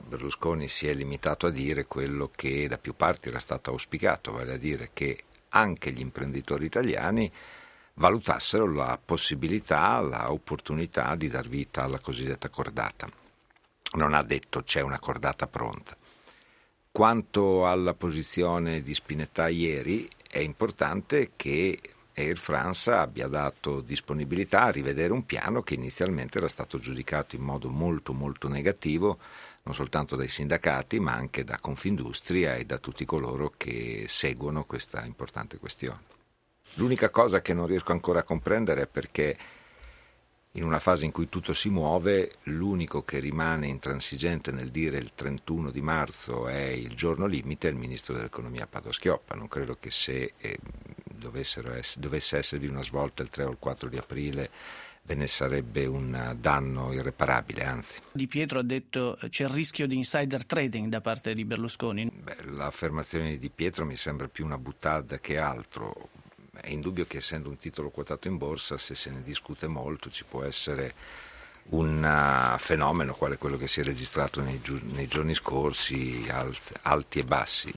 Berlusconi si è limitato a dire quello che da più parti era stato auspicato, vale a dire che anche gli imprenditori italiani valutassero la possibilità, la opportunità di dar vita alla cosiddetta cordata. Non ha detto c'è una cordata pronta. Quanto alla posizione di Spinetta ieri, è importante che Air France abbia dato disponibilità a rivedere un piano che inizialmente era stato giudicato in modo molto molto negativo, non soltanto dai sindacati ma anche da Confindustria e da tutti coloro che seguono questa importante questione. L'unica cosa che non riesco ancora a comprendere è perché in una fase in cui tutto si muove, l'unico che rimane intransigente nel dire il 31 di marzo è il giorno limite è il ministro dell'economia Padoa-Schioppa. Non credo che se dovesse esservi una svolta il 3 o il 4 di aprile ve ne sarebbe un danno irreparabile, anzi. Di Pietro ha detto c'è il rischio di insider trading da parte di Berlusconi. L'affermazione di Di Pietro mi sembra più una buttata che altro. È indubbio che essendo un titolo quotato in borsa, se se ne discute molto, ci può essere un fenomeno quale quello che si è registrato nei giorni scorsi, alti e bassi.